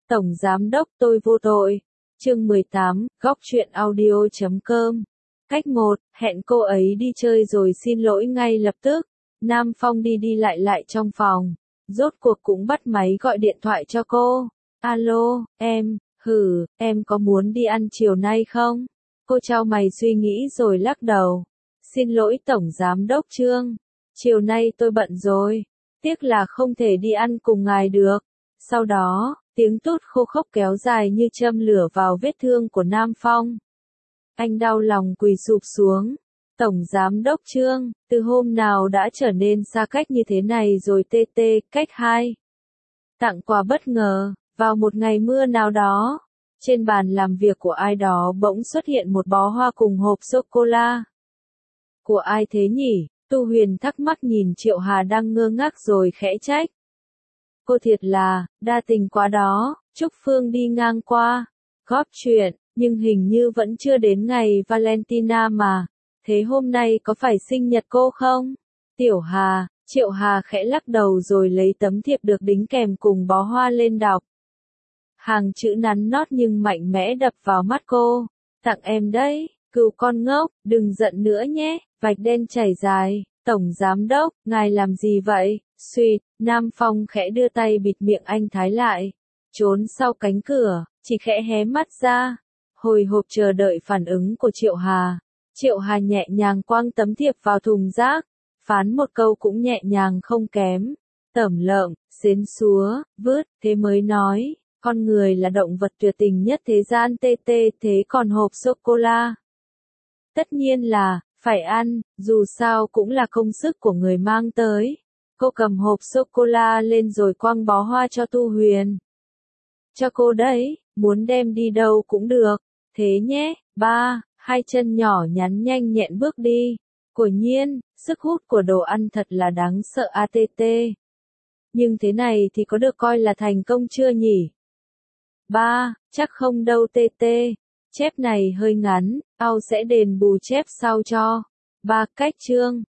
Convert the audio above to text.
Tổng Giám đốc tôi vô tội. Chương 18, góc truyện audio.com. Cách 1, hẹn cô ấy đi chơi rồi xin lỗi ngay lập tức. Nam Phong đi đi lại trong phòng. Rốt cuộc cũng bắt máy gọi điện thoại cho cô. Alo, em, em có muốn đi ăn chiều nay không? Cô chau mày suy nghĩ rồi lắc đầu. Xin lỗi Tổng Giám đốc Trương. Chiều nay tôi bận rồi. Tiếc là không thể đi ăn cùng ngài được. Sau đó, tiếng tút khô khốc kéo dài như châm lửa vào vết thương của Nam Phong. Anh đau lòng quỳ sụp xuống. Tổng Giám đốc Trương, từ hôm nào đã trở nên xa cách như thế này rồi TT. Cách 2. Tặng quà bất ngờ, vào một ngày mưa nào đó. Trên bàn làm việc của ai đó bỗng xuất hiện một bó hoa cùng hộp sô-cô-la. Của ai thế nhỉ? Tu Huyền thắc mắc nhìn Triệu Hà đang ngơ ngác rồi khẽ trách. Cô thiệt là, đa tình quá đó. Trúc Phương đi ngang qua, góp chuyện, nhưng hình như vẫn chưa đến ngày Valentina mà. Thế hôm nay có phải sinh nhật cô không? Tiểu Hà, Triệu Hà khẽ lắc đầu rồi lấy tấm thiệp được đính kèm cùng bó hoa lên đọc. Hàng chữ nắn nót nhưng mạnh mẽ đập vào mắt cô. Tặng em đấy, cừu con ngốc, đừng giận nữa nhé. Vạch đen chảy dài. Tổng Giám đốc, ngài làm gì vậy? Suýt, Nam Phong khẽ đưa tay bịt miệng anh Thái lại. Trốn sau cánh cửa, chỉ khẽ hé mắt ra. Hồi hộp chờ đợi phản ứng của Triệu Hà. Triệu Hà nhẹ nhàng quăng tấm thiệp vào thùng rác. Phán một câu cũng nhẹ nhàng không kém. Tẩm lợm, xến xúa, vứt, thế mới nói. Con người là động vật tuyệt tình nhất thế gian TT, thế còn hộp sô-cô-la? Tất nhiên là, phải ăn, dù sao cũng là công sức của người mang tới. Cô cầm hộp sô-cô-la lên rồi quăng bó hoa cho Tu Huyền. Cho cô đấy, muốn đem đi đâu cũng được. Thế nhé, ba, hai chân nhỏ nhắn nhanh nhẹn bước đi. Quả nhiên, sức hút của đồ ăn thật là đáng sợ ATT. Nhưng thế này thì có được coi là thành công chưa nhỉ? Ba, chắc không đâu TT. Chép này hơi ngắn, ao sẽ đền bù chép sau cho. Ba, cách chương.